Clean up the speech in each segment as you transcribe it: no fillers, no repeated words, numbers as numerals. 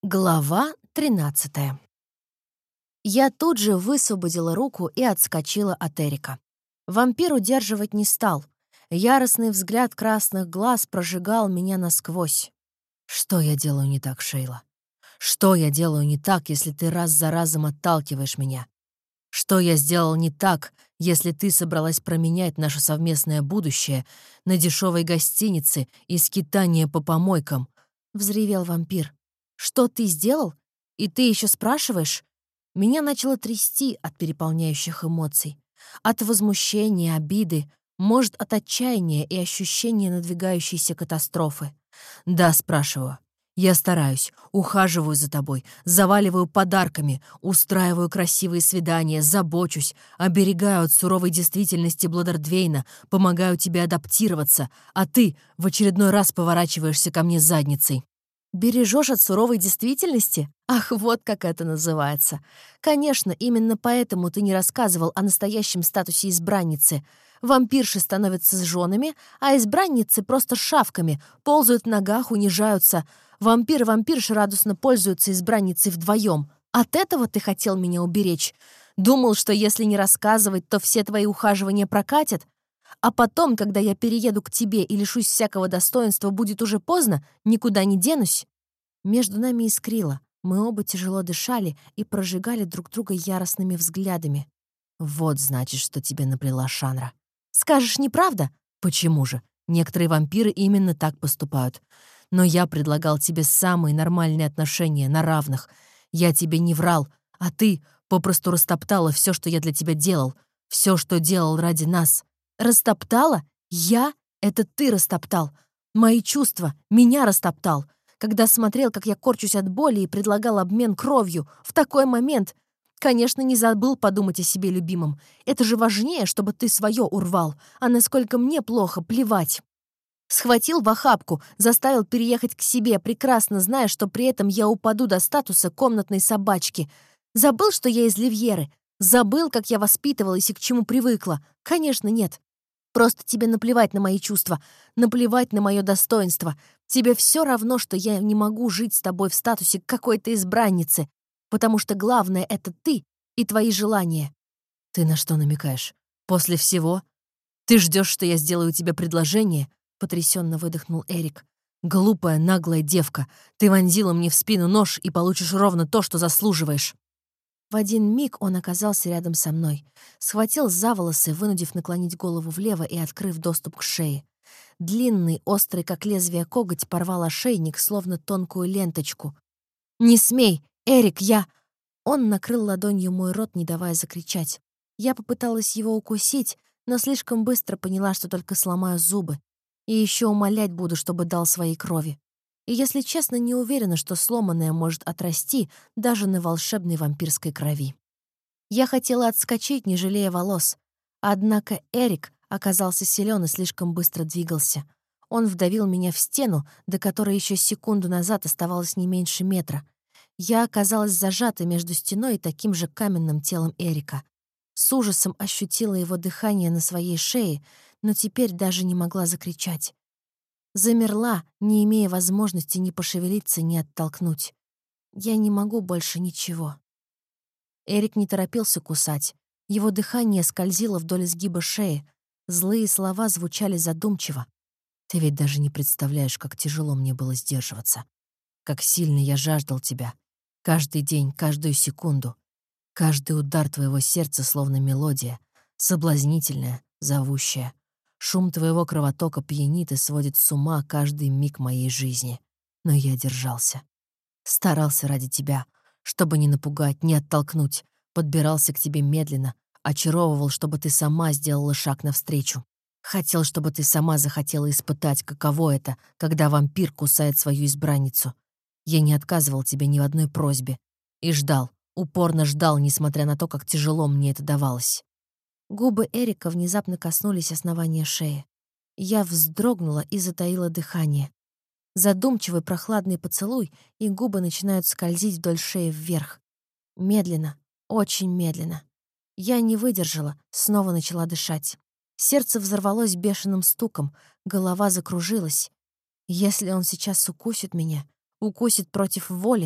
Глава 13. Я тут же высвободила руку и отскочила от Эрика. Вампир удерживать не стал. Яростный взгляд красных глаз прожигал меня насквозь. «Что я делаю не так, Шейла? Что я делаю не так, если ты раз за разом отталкиваешь меня? Что я сделал не так, если ты собралась променять наше совместное будущее на дешевой гостинице и скитание по помойкам?» — взревел вампир. «Что ты сделал? И ты еще спрашиваешь?» Меня начало трясти от переполняющих эмоций. От возмущения, обиды, может, от отчаяния и ощущения надвигающейся катастрофы. «Да, спрашиваю. Я стараюсь, ухаживаю за тобой, заваливаю подарками, устраиваю красивые свидания, забочусь, оберегаю от суровой действительности Бладердвейна, помогаю тебе адаптироваться, а ты в очередной раз поворачиваешься ко мне задницей». «Бережешь от суровой действительности? Ах, вот как это называется. Конечно, именно поэтому ты не рассказывал о настоящем статусе избранницы. Вампирши становятся с женами, а избранницы просто шавками, ползают в ногах, унижаются. Вампир и вампирши радостно пользуются избранницей вдвоем. От этого ты хотел меня уберечь? Думал, что если не рассказывать, то все твои ухаживания прокатят? А потом, когда я перееду к тебе и лишусь всякого достоинства, будет уже поздно, никуда не денусь». Между нами искрило. Мы оба тяжело дышали и прожигали друг друга яростными взглядами. «Вот, значит, что тебе наплела Шанра. Скажешь, неправда? Почему же? Некоторые вампиры именно так поступают. Но я предлагал тебе самые нормальные отношения, на равных. Я тебе не врал, а ты попросту растоптала все, что я для тебя делал, все, что делал ради нас. Растоптала? Я? Это ты растоптал. Мои чувства, меня растоптал. Когда смотрел, как я корчусь от боли и предлагал обмен кровью, в такой момент, конечно, не забыл подумать о себе любимом. Это же важнее, чтобы ты свое урвал, а насколько мне плохо, плевать. Схватил в охапку, заставил переехать к себе, прекрасно зная, что при этом я упаду до статуса комнатной собачки. Забыл, что я из Ливьеры? Забыл, как я воспитывалась и к чему привыкла? Конечно, нет. Просто тебе наплевать на мои чувства, наплевать на мое достоинство. Тебе все равно, что я не могу жить с тобой в статусе какой-то избранницы, потому что главное — это ты и твои желания. Ты на что намекаешь? После всего? Ты ждешь, что я сделаю тебе предложение? Потрясенно выдохнул Эрик. Глупая, наглая девка, ты вонзила мне в спину нож и получишь ровно то, что заслуживаешь. В один миг он оказался рядом со мной. Схватил за волосы, вынудив наклонить голову влево и открыв доступ к шее. Длинный, острый, как лезвие коготь, порвал ошейник, словно тонкую ленточку. «Не смей! Эрик, я...» Он накрыл ладонью мой рот, не давая закричать. Я попыталась его укусить, но слишком быстро поняла, что только сломаю зубы. И еще умолять буду, чтобы дал своей крови. И, если честно, не уверена, что сломанное может отрасти даже на волшебной вампирской крови. Я хотела отскочить, не жалея волос. Однако Эрик оказался силен и слишком быстро двигался. Он вдавил меня в стену, до которой еще секунду назад оставалось не меньше метра. Я оказалась зажата между стеной и таким же каменным телом Эрика. С ужасом ощутила его дыхание на своей шее, но теперь даже не могла закричать. Замерла, не имея возможности ни пошевелиться, ни оттолкнуть. Я не могу больше ничего. Эрик не торопился кусать. Его дыхание скользило вдоль изгиба шеи. Злые слова звучали задумчиво. «Ты ведь даже не представляешь, как тяжело мне было сдерживаться. Как сильно я жаждал тебя. Каждый день, каждую секунду. Каждый удар твоего сердца словно мелодия. Соблазнительная, зовущая. Шум твоего кровотока пьянит и сводит с ума каждый миг моей жизни. Но я держался. Старался ради тебя, чтобы не напугать, не оттолкнуть. Подбирался к тебе медленно, очаровывал, чтобы ты сама сделала шаг навстречу. Хотел, чтобы ты сама захотела испытать, каково это, когда вампир кусает свою избранницу. Я не отказывал тебе ни в одной просьбе. И ждал, упорно ждал, несмотря на то, как тяжело мне это давалось. Губы Эрика внезапно коснулись основания шеи. Я вздрогнула и затаила дыхание. Задумчивый прохладный поцелуй, и губы начинают скользить вдоль шеи вверх. Медленно, очень медленно. Я не выдержала, снова начала дышать. Сердце взорвалось бешеным стуком, голова закружилась. Если он сейчас укусит меня, укусит против воли,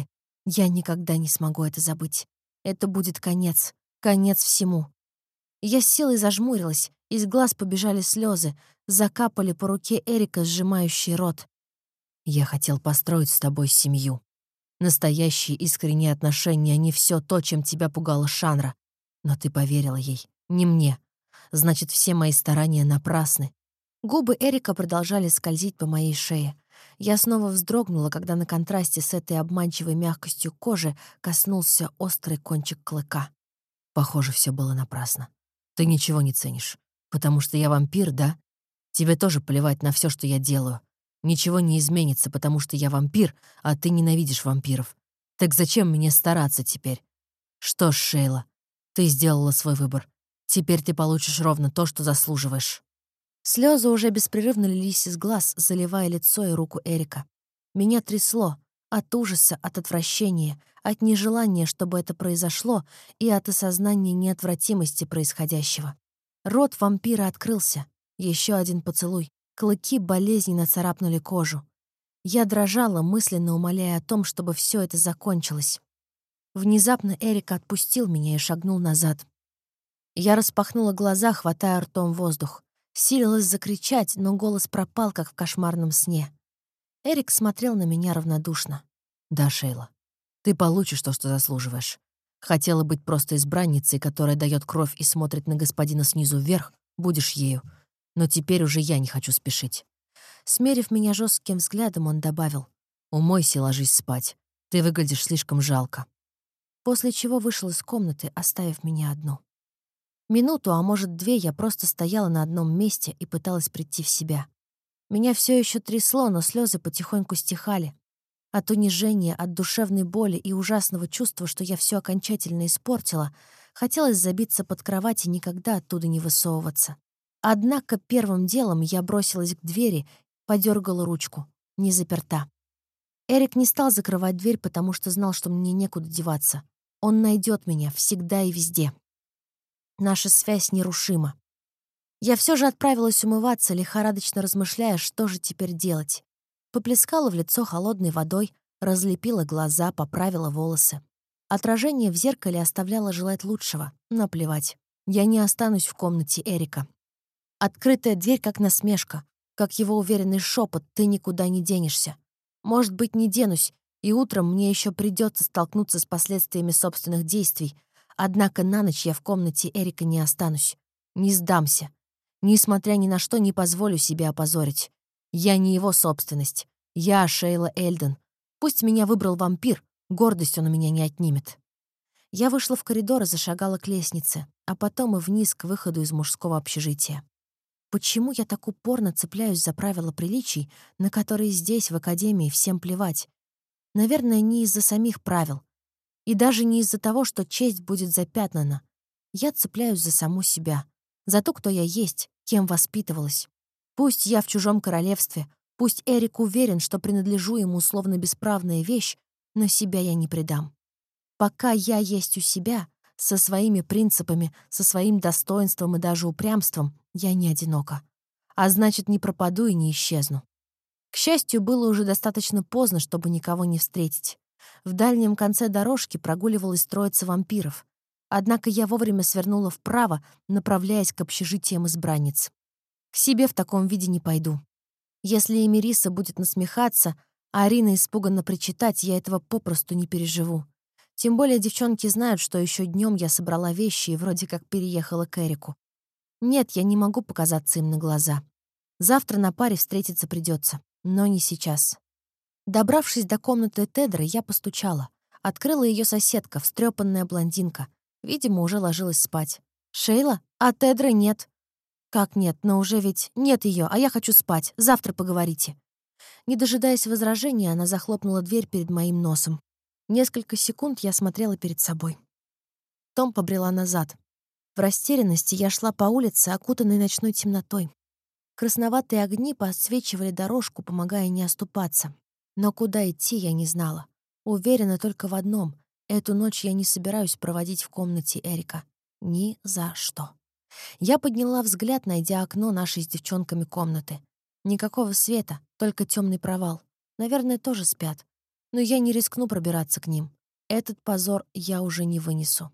Я никогда не смогу это забыть. Это будет конец. Конец всему. Я с силой зажмурилась, из глаз побежали слезы, закапали по руке Эрика, сжимающий рот. Я хотел построить с тобой семью. Настоящие искренние отношения, а не все то, чем тебя пугала Шанра. Но ты поверила ей, не мне. Значит, все мои старания напрасны. Губы Эрика продолжали скользить по моей шее. Я снова вздрогнула, когда на контрасте с этой обманчивой мягкостью кожи коснулся острый кончик клыка. Похоже, все было напрасно. Ты ничего не ценишь. Потому что я вампир, да? Тебе тоже плевать на все, что я делаю. Ничего не изменится, потому что я вампир, а ты ненавидишь вампиров. Так зачем мне стараться теперь? Что ж, Шейла, ты сделала свой выбор. Теперь ты получишь ровно то, что заслуживаешь. Слезы уже беспрерывно лились из глаз, заливая лицо и руку Эрика. Меня трясло от ужаса, от отвращения, от нежелания, чтобы это произошло, и от осознания неотвратимости происходящего. Рот вампира открылся. Еще один поцелуй. Клыки болезненно царапнули кожу. Я дрожала, мысленно умоляя о том, чтобы все это закончилось. Внезапно Эрик отпустил меня и шагнул назад. Я распахнула глаза, хватая ртом воздух. Силилась закричать, но голос пропал, как в кошмарном сне. Эрик смотрел на меня равнодушно. «Да, Шейла, ты получишь то, что заслуживаешь. Хотела быть просто избранницей, которая дает кровь и смотрит на господина снизу вверх, будешь ею. Но теперь уже я не хочу спешить». Смерив меня жестким взглядом, он добавил: «Умойся и ложись спать. Ты выглядишь слишком жалко». После чего вышел из комнаты, оставив меня одну. Минуту, а может, две, я просто стояла на одном месте и пыталась прийти в себя. Меня все еще трясло, но слезы потихоньку стихали. От унижения, от душевной боли и ужасного чувства, что я все окончательно испортила, хотелось забиться под кровать и никогда оттуда не высовываться. Однако первым делом я бросилась к двери, подергала ручку. Не заперта. Эрик не стал закрывать дверь, потому что знал, что мне некуда деваться. Он найдет меня всегда и везде. Наша связь нерушима. Я все же отправилась умываться, лихорадочно размышляя, что же теперь делать. Поплескала в лицо холодной водой, разлепила глаза, поправила волосы. Отражение в зеркале оставляло желать лучшего, но плевать. Я не останусь в комнате Эрика. Открытая дверь как насмешка, как его уверенный шепот: «Ты никуда не денешься». Может быть, не денусь, и утром мне еще придется столкнуться с последствиями собственных действий, однако на ночь я в комнате Эрика не останусь. Не сдамся. Несмотря ни на что, не позволю себе опозорить. Я не его собственность. Я Шейла Эльден. Пусть меня выбрал вампир, гордость он у меня не отнимет. Я вышла в коридор и зашагала к лестнице, а потом и вниз к выходу из мужского общежития. Почему я так упорно цепляюсь за правила приличий, на которые здесь, в академии, всем плевать? Наверное, не из-за самих правил. И даже не из-за того, что честь будет запятнана. Я цепляюсь за саму себя. За то, кто я есть, кем воспитывалась. Пусть я в чужом королевстве, пусть Эрик уверен, что принадлежу ему условно бесправная вещь, но себя я не предам. Пока я есть у себя, со своими принципами, со своим достоинством и даже упрямством, я не одинока. А значит, не пропаду и не исчезну. К счастью, было уже достаточно поздно, чтобы никого не встретить. В дальнем конце дорожки прогуливалась троица вампиров. Однако я вовремя свернула вправо, направляясь к общежитиям избранниц. К себе в таком виде не пойду. Если Эмириса будет насмехаться, а Арина испуганно причитать, я этого попросту не переживу. Тем более девчонки знают, что еще днем я собрала вещи и вроде как переехала к Эрику. Нет, я не могу показаться им на глаза. Завтра на паре встретиться придется, но не сейчас. Добравшись до комнаты Тедры, я постучала. Открыла ее соседка, встрепанная блондинка. Видимо, уже ложилась спать. «Шейла? А Тедры нет». «Как нет? Но уже ведь нет ее, а я хочу спать. Завтра поговорите». Не дожидаясь возражения, она захлопнула дверь перед моим носом. Несколько секунд я смотрела перед собой. Том побрела назад. В растерянности я шла по улице, окутанной ночной темнотой. Красноватые огни подсвечивали дорожку, помогая не оступаться. Но куда идти, я не знала. Уверена только в одном: эту ночь я не собираюсь проводить в комнате Эрика. Ни за что. Я подняла взгляд, найдя окно нашей с девчонками комнаты. Никакого света, только темный провал. Наверное, тоже спят. Но я не рискну пробираться к ним. Этот позор я уже не вынесу.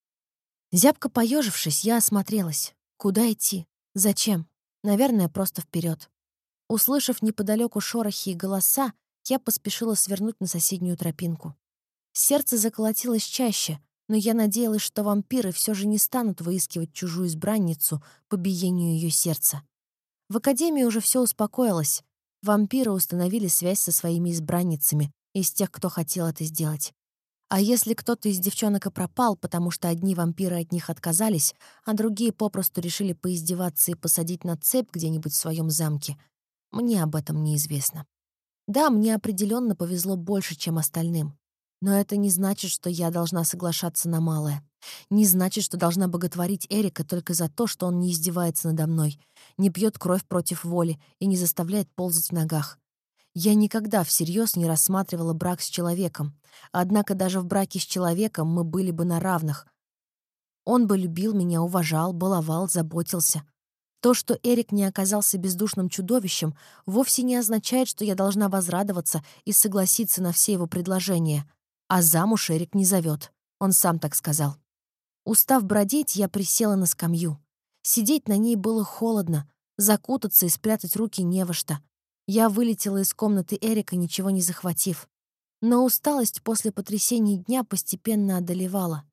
Зябко поежившись, я осмотрелась. Куда идти? Зачем? Наверное, просто вперед. Услышав неподалеку шорохи и голоса, я поспешила свернуть на соседнюю тропинку. Сердце заколотилось чаще, но я надеялась, что вампиры все же не станут выискивать чужую избранницу по биению ее сердца. В академии уже все успокоилось. Вампиры установили связь со своими избранницами из тех, кто хотел это сделать. А если кто-то из девчонок и пропал, потому что одни вампиры от них отказались, а другие попросту решили поиздеваться и посадить на цепь где-нибудь в своем замке, мне об этом неизвестно. Да, мне определенно повезло больше, чем остальным. Но это не значит, что я должна соглашаться на малое. Не значит, что должна боготворить Эрика только за то, что он не издевается надо мной, не пьет кровь против воли и не заставляет ползать в ногах. Я никогда всерьез не рассматривала брак с человеком. Однако даже в браке с человеком мы были бы на равных. Он бы любил меня, уважал, баловал, заботился. То, что Эрик не оказался бездушным чудовищем, вовсе не означает, что я должна возрадоваться и согласиться на все его предложения. А замуж Эрик не зовет. Он сам так сказал. Устав бродить, я присела на скамью. Сидеть на ней было холодно, закутаться и спрятать руки не во что. Я вылетела из комнаты Эрика, ничего не захватив. Но усталость после потрясений дня постепенно одолевала.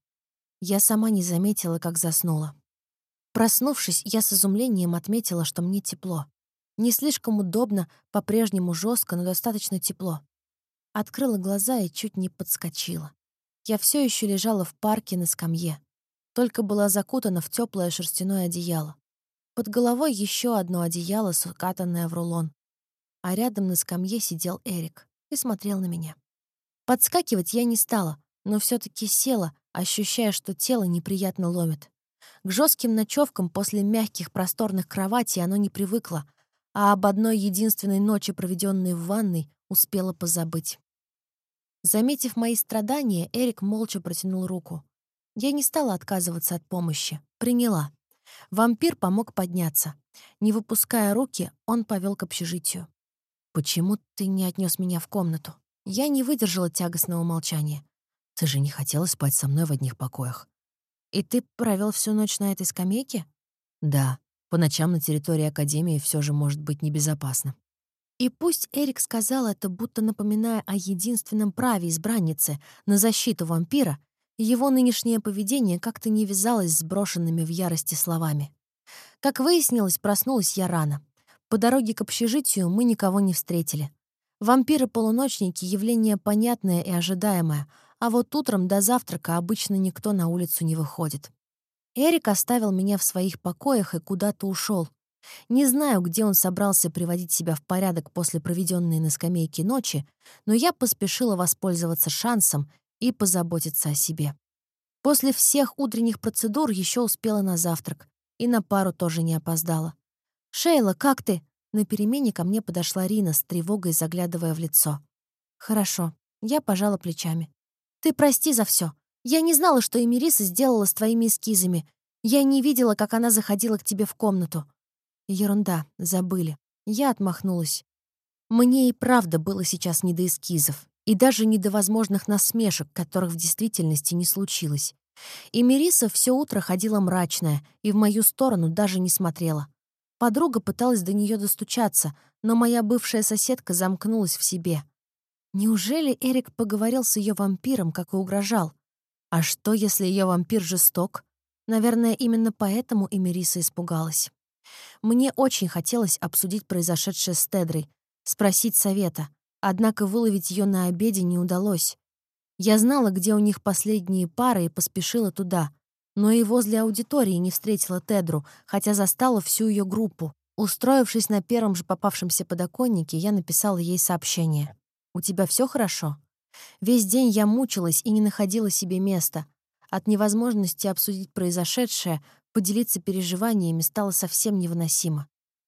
Я сама не заметила, как заснула. Проснувшись, я с изумлением отметила, что мне тепло. Не слишком удобно, по-прежнему жестко, но достаточно тепло. Открыла глаза и чуть не подскочила. Я все еще лежала в парке на скамье. Только была закутана в теплое шерстяное одеяло. Под головой еще одно одеяло, скатанное в рулон. А рядом на скамье сидел Эрик и смотрел на меня. Подскакивать я не стала, но все-таки села, ощущая, что тело неприятно ломит. К жестким ночевкам после мягких просторных кроватей оно не привыкло, а об одной единственной ночи, проведенной в ванной, успела позабыть. Заметив мои страдания, Эрик молча протянул руку. Я не стала отказываться от помощи. Приняла. Вампир помог подняться. Не выпуская руки, он повел к общежитию. «Почему ты не отнес меня в комнату?» Я не выдержала тягостного молчания. «Ты же не хотела спать со мной в одних покоях». «И ты провел всю ночь на этой скамейке?» «Да, по ночам на территории Академии все же может быть небезопасно». И пусть Эрик сказал это, будто напоминая о единственном праве избранницы на защиту вампира, его нынешнее поведение как-то не вязалось с брошенными в ярости словами. Как выяснилось, проснулась я рано. По дороге к общежитию мы никого не встретили. Вампиры-полуночники — явление понятное и ожидаемое, а вот утром до завтрака обычно никто на улицу не выходит. Эрик оставил меня в своих покоях и куда-то ушел. Не знаю, где он собрался приводить себя в порядок после проведенной на скамейке ночи, но я поспешила воспользоваться шансом и позаботиться о себе. После всех утренних процедур еще успела на завтрак, и на пару тоже не опоздала. «Шейла, как ты?» На перемене ко мне подошла Рина с тревогой, заглядывая в лицо. «Хорошо». Я пожала плечами. «Ты прости за все. Я не знала, что Эмириса сделала с твоими эскизами. Я не видела, как она заходила к тебе в комнату». «Ерунда, забыли». Я отмахнулась. Мне и правда было сейчас не до эскизов, и даже не до возможных насмешек, которых в действительности не случилось. И Мериса все утро ходила мрачная и в мою сторону даже не смотрела. Подруга пыталась до нее достучаться, но моя бывшая соседка замкнулась в себе. Неужели Эрик поговорил с ее вампиром, как и угрожал? А что, если ее вампир жесток? Наверное, именно поэтому и Мериса испугалась. Мне очень хотелось обсудить произошедшее с Тедрой, спросить совета, однако выловить ее на обеде не удалось. Я знала, где у них последние пары, и поспешила туда. Но и возле аудитории не встретила Тедру, хотя застала всю ее группу. Устроившись на первом же попавшемся подоконнике, я написала ей сообщение. «У тебя все хорошо?» Весь день я мучилась и не находила себе места. От невозможности обсудить произошедшее, поделиться переживаниями стало совсем невыносимо.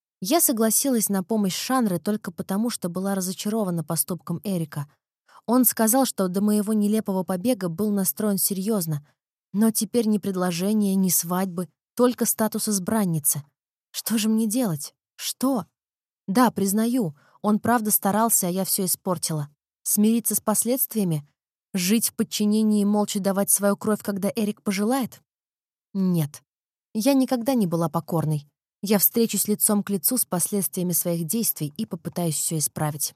Я согласилась на помощь Шанры только потому, что была разочарована поступком Эрика. Он сказал, что до моего нелепого побега был настроен серьезно, но теперь ни предложения, ни свадьбы, только статус избранницы. Что же мне делать? Что? Да, признаю, он правда старался, а я все испортила. Смириться с последствиями? Жить в подчинении и молча давать свою кровь, когда Эрик пожелает? Нет. Я никогда не была покорной. Я встречусь лицом к лицу с последствиями своих действий и попытаюсь все исправить.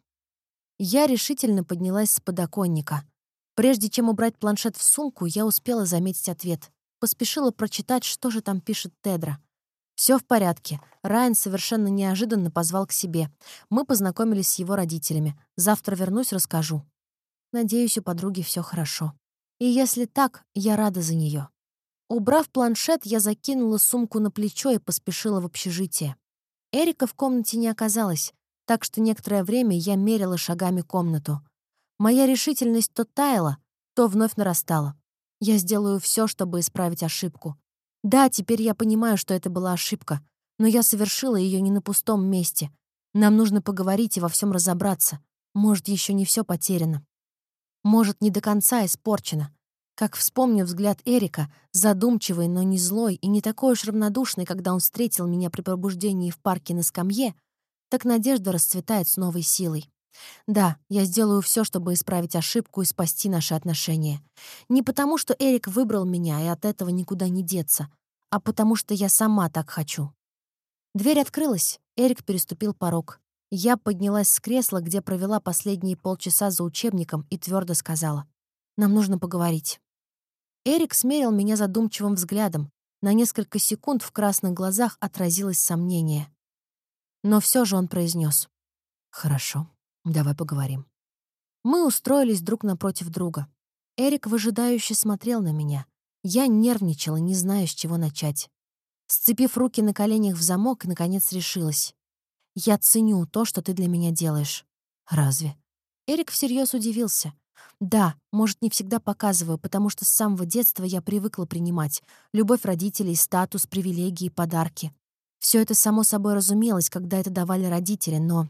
Я решительно поднялась с подоконника. Прежде чем убрать планшет в сумку, я успела заметить ответ. Поспешила прочитать, что же там пишет Тедра. Все в порядке. Райан совершенно неожиданно позвал к себе. Мы познакомились с его родителями. Завтра вернусь, расскажу. Надеюсь, у подруги все хорошо. И если так, я рада за нее. Убрав планшет, я закинула сумку на плечо и поспешила в общежитие. Эрика в комнате не оказалось, так что некоторое время я мерила шагами комнату. Моя решительность то таяла, то вновь нарастала. Я сделаю все, чтобы исправить ошибку. Да, теперь я понимаю, что это была ошибка, но я совершила ее не на пустом месте. Нам нужно поговорить и во всем разобраться. Может, еще не все потеряно. Может, не до конца испорчено. Как вспомню взгляд Эрика, задумчивый, но не злой и не такой уж равнодушный, когда он встретил меня при пробуждении в парке на скамье, так надежда расцветает с новой силой. Да, я сделаю все, чтобы исправить ошибку и спасти наши отношения. Не потому, что Эрик выбрал меня, и от этого никуда не деться, а потому что я сама так хочу. Дверь открылась, Эрик переступил порог. Я поднялась с кресла, где провела последние полчаса за учебником, и твердо сказала: «Нам нужно поговорить». Эрик смерил меня задумчивым взглядом. На несколько секунд в красных глазах отразилось сомнение. Но все же он произнес: «Хорошо, давай поговорим». Мы устроились друг напротив друга. Эрик выжидающе смотрел на меня. Я нервничала, не зная, с чего начать. Сцепив руки на коленях в замок, наконец решилась. «Я ценю то, что ты для меня делаешь». «Разве?» Эрик всерьез удивился. «Да, может, не всегда показываю, потому что с самого детства я привыкла принимать любовь родителей, статус, привилегии, подарки. Все это само собой разумелось, когда это давали родители, но...»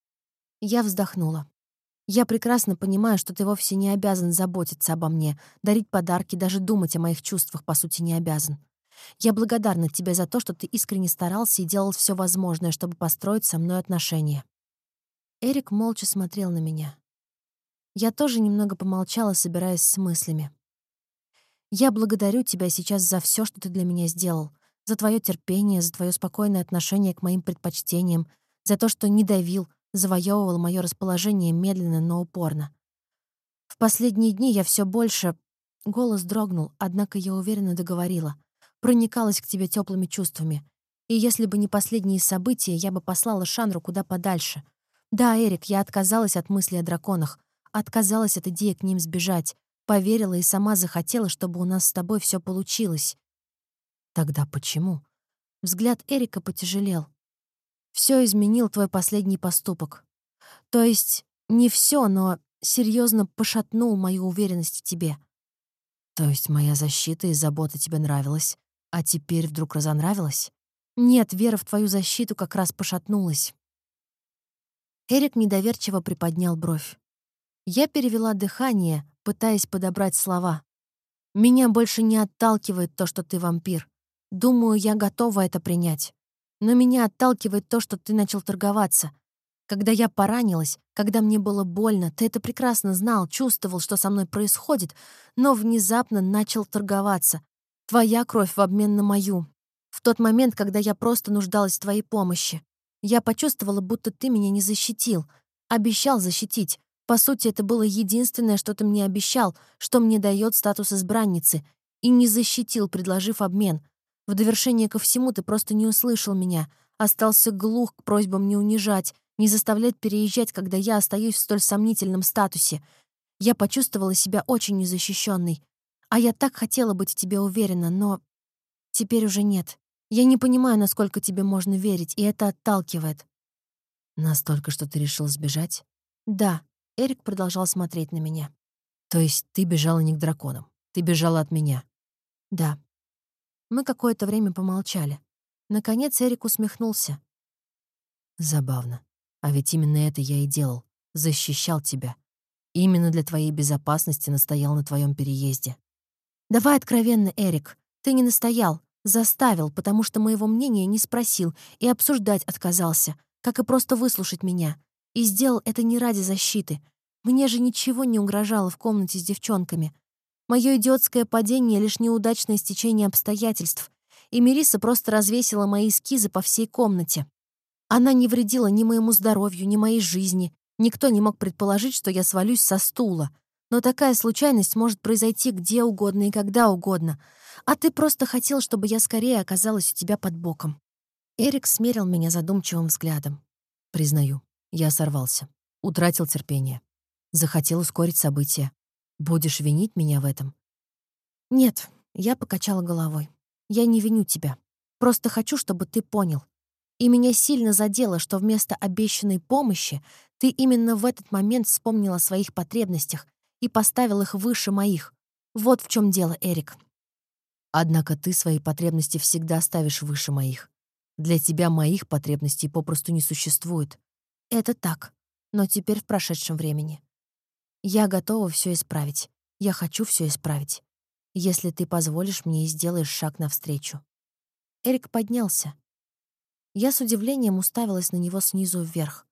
Я вздохнула. «Я прекрасно понимаю, что ты вовсе не обязан заботиться обо мне, дарить подарки, даже думать о моих чувствах, по сути, не обязан. Я благодарна тебе за то, что ты искренне старался и делал все возможное, чтобы построить со мной отношения». Эрик молча смотрел на меня. Я тоже немного помолчала, собираясь с мыслями. «Я благодарю тебя сейчас за все, что ты для меня сделал, за твое терпение, за твое спокойное отношение к моим предпочтениям, за то, что не давил, завоевывал мое расположение медленно, но упорно. В последние дни я все больше...» Голос дрогнул, однако я уверенно договорила. Проникалась к тебе теплыми чувствами. И если бы не последние события, я бы послала Шанру куда подальше. Да, Эрик, я отказалась от мысли о драконах, отказалась от идеи к ним сбежать, поверила и сама захотела, чтобы у нас с тобой все получилось. Тогда почему? Взгляд Эрика потяжелел. Все изменил твой последний поступок. То есть не все, но серьезно пошатнул мою уверенность в тебе. То есть моя защита и забота тебе нравилась, а теперь вдруг разонравилась? Нет, вера в твою защиту как раз пошатнулась. Эрик недоверчиво приподнял бровь. Я перевела дыхание, пытаясь подобрать слова. Меня больше не отталкивает то, что ты вампир. Думаю, я готова это принять. Но меня отталкивает то, что ты начал торговаться. Когда я поранилась, когда мне было больно, ты это прекрасно знал, чувствовал, что со мной происходит, но внезапно начал торговаться. Твоя кровь в обмен на мою. В тот момент, когда я просто нуждалась в твоей помощи. Я почувствовала, будто ты меня не защитил. Обещал защитить. По сути, это было единственное, что ты мне обещал, что мне дает статус избранницы. И не защитил, предложив обмен. В довершение ко всему ты просто не услышал меня. Остался глух к просьбам не унижать, не заставлять переезжать, когда я остаюсь в столь сомнительном статусе. Я почувствовала себя очень незащищенной. А я так хотела быть в тебе уверена, но теперь уже нет. Я не понимаю, насколько тебе можно верить, и это отталкивает. Настолько, что ты решил сбежать? Да. Эрик продолжал смотреть на меня. То есть ты бежала не к драконам. Ты бежала от меня. Да. Мы какое-то время помолчали. Наконец Эрик усмехнулся. Забавно. А ведь именно это я и делал. Защищал тебя. Именно для твоей безопасности настоял на твоем переезде. Давай откровенно, Эрик. Ты не настоял. Заставил, потому что моего мнения не спросил и обсуждать отказался, как и просто выслушать меня. И сделал это не ради защиты. Мне же ничего не угрожало в комнате с девчонками. Мое идиотское падение — лишь неудачное стечение обстоятельств, и Мелисса просто развесила мои эскизы по всей комнате. Она не вредила ни моему здоровью, ни моей жизни. Никто не мог предположить, что я свалюсь со стула. Но такая случайность может произойти где угодно и когда угодно. А ты просто хотел, чтобы я скорее оказалась у тебя под боком. Эрик смерил меня задумчивым взглядом. Признаю, я сорвался. Утратил терпение. Захотел ускорить события. Будешь винить меня в этом? Нет, я покачала головой. Я не виню тебя. Просто хочу, чтобы ты понял. И меня сильно задело, что вместо обещанной помощи ты именно в этот момент вспомнил о своих потребностях и поставил их выше моих. Вот в чем дело, Эрик. Однако ты свои потребности всегда ставишь выше моих. Для тебя моих потребностей попросту не существует. Это так, но теперь в прошедшем времени. Я готова все исправить. Я хочу все исправить. Если ты позволишь мне и сделаешь шаг навстречу. Эрик поднялся. Я с удивлением уставилась на него снизу вверх.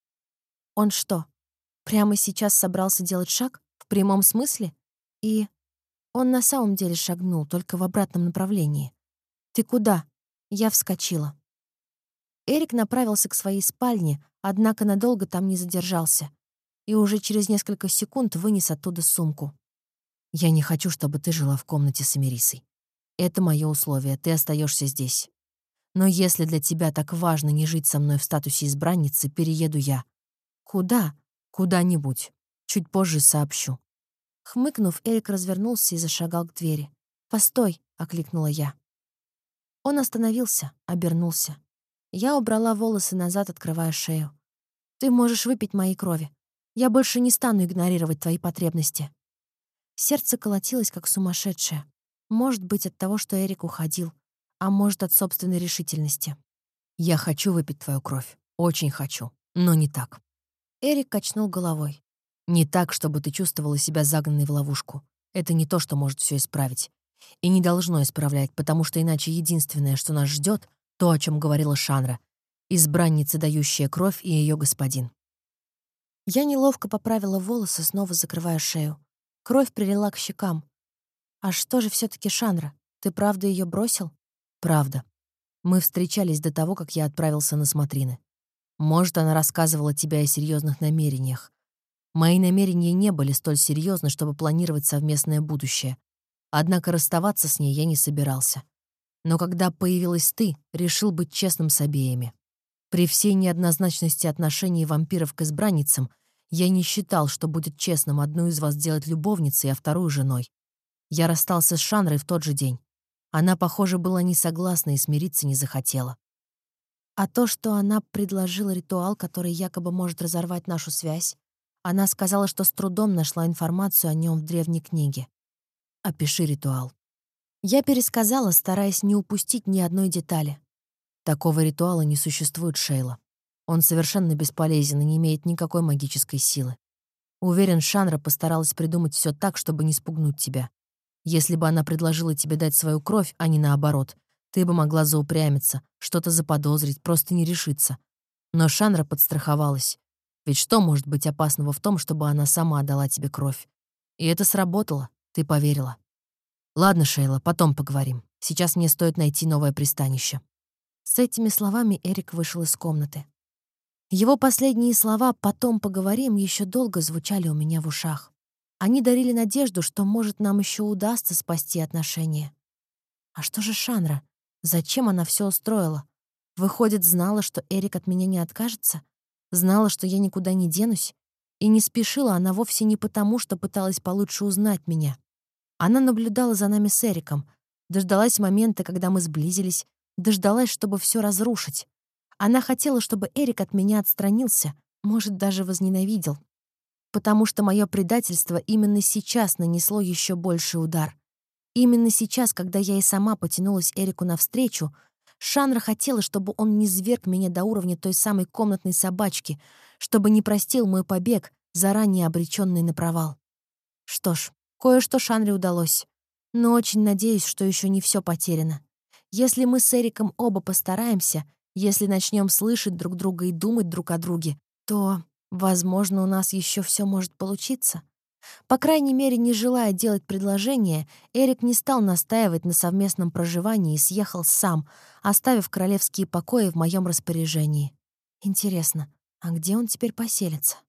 Он что, прямо сейчас собрался делать шаг? В прямом смысле? И он на самом деле шагнул, только в обратном направлении. «Ты куда?» Я вскочила. Эрик направился к своей спальне, однако надолго там не задержался, и уже через несколько секунд вынес оттуда сумку. «Я не хочу, чтобы ты жила в комнате с Эмирисой. Это мое условие, ты остаешься здесь. Но если для тебя так важно не жить со мной в статусе избранницы, перееду я. Куда? Куда-нибудь. Чуть позже сообщу». Хмыкнув, Эрик развернулся и зашагал к двери. «Постой!» — окликнула я. Он остановился, обернулся. Я убрала волосы назад, открывая шею. «Ты можешь выпить моей крови. Я больше не стану игнорировать твои потребности». Сердце колотилось, как сумасшедшее. Может быть, от того, что Эрик уходил, а может, от собственной решительности. «Я хочу выпить твою кровь. Очень хочу. Но не так». Эрик качнул головой. «Не так, чтобы ты чувствовала себя загнанной в ловушку. Это не то, что может все исправить. И не должно исправлять, потому что иначе единственное, что нас ждет, то, о чем говорила Шанра, избранница, дающая кровь, и ее господин». Я неловко поправила волосы, снова закрывая шею. Кровь прилила к щекам. «А что же все-таки Шанра? Ты правда ее бросил?» «Правда. Мы встречались до того, как я отправился на смотрины. Может, она рассказывала тебе о серьезных намерениях. Мои намерения не были столь серьезны, чтобы планировать совместное будущее. Однако расставаться с ней я не собирался. Но когда появилась ты, решил быть честным с обеими. При всей неоднозначности отношений вампиров к избранницам я не считал, что будет честным одну из вас делать любовницей, а вторую — женой. Я расстался с Шанрой в тот же день. Она, похоже, была не согласна и смириться не захотела. А то, что она предложила ритуал, который якобы может разорвать нашу связь, она сказала, что с трудом нашла информацию о нем в древней книге. Опиши ритуал. Я пересказала, стараясь не упустить ни одной детали. Такого ритуала не существует, Шейла. Он совершенно бесполезен и не имеет никакой магической силы. Уверен, Шанра постаралась придумать все так, чтобы не спугнуть тебя. Если бы она предложила тебе дать свою кровь, а не наоборот, ты бы могла заупрямиться, что-то заподозрить, просто не решиться. Но Шанра подстраховалась. Ведь что может быть опасного в том, чтобы она сама дала тебе кровь? И это сработало, ты поверила. Ладно, Шейла, потом поговорим. Сейчас мне стоит найти новое пристанище. С этими словами Эрик вышел из комнаты. Его последние слова «потом поговорим» еще долго звучали у меня в ушах. Они дарили надежду, что, может, нам еще удастся спасти отношения. А что же Шанра? Зачем она все устроила? Выходит, знала, что Эрик от меня не откажется? Знала, что я никуда не денусь? И не спешила она вовсе не потому, что пыталась получше узнать меня. Она наблюдала за нами с Эриком, дождалась момента, когда мы сблизились, дождалась, чтобы все разрушить. Она хотела, чтобы Эрик от меня отстранился, может, даже возненавидел. Потому что мое предательство именно сейчас нанесло еще больший удар. Именно сейчас, когда я и сама потянулась Эрику навстречу, Шанра хотела, чтобы он низвергг меня до уровня той самой комнатной собачки, чтобы не простил мой побег, заранее обреченный на провал. Что ж, кое-что Шанре удалось. Но очень надеюсь, что еще не все потеряно. Если мы с Эриком оба постараемся, если начнем слышать друг друга и думать друг о друге, то Возможно, у нас еще все может получиться. По крайней мере, не желая делать предложение, Эрик не стал настаивать на совместном проживании и съехал сам, оставив королевские покои в моем распоряжении. Интересно, а где он теперь поселится?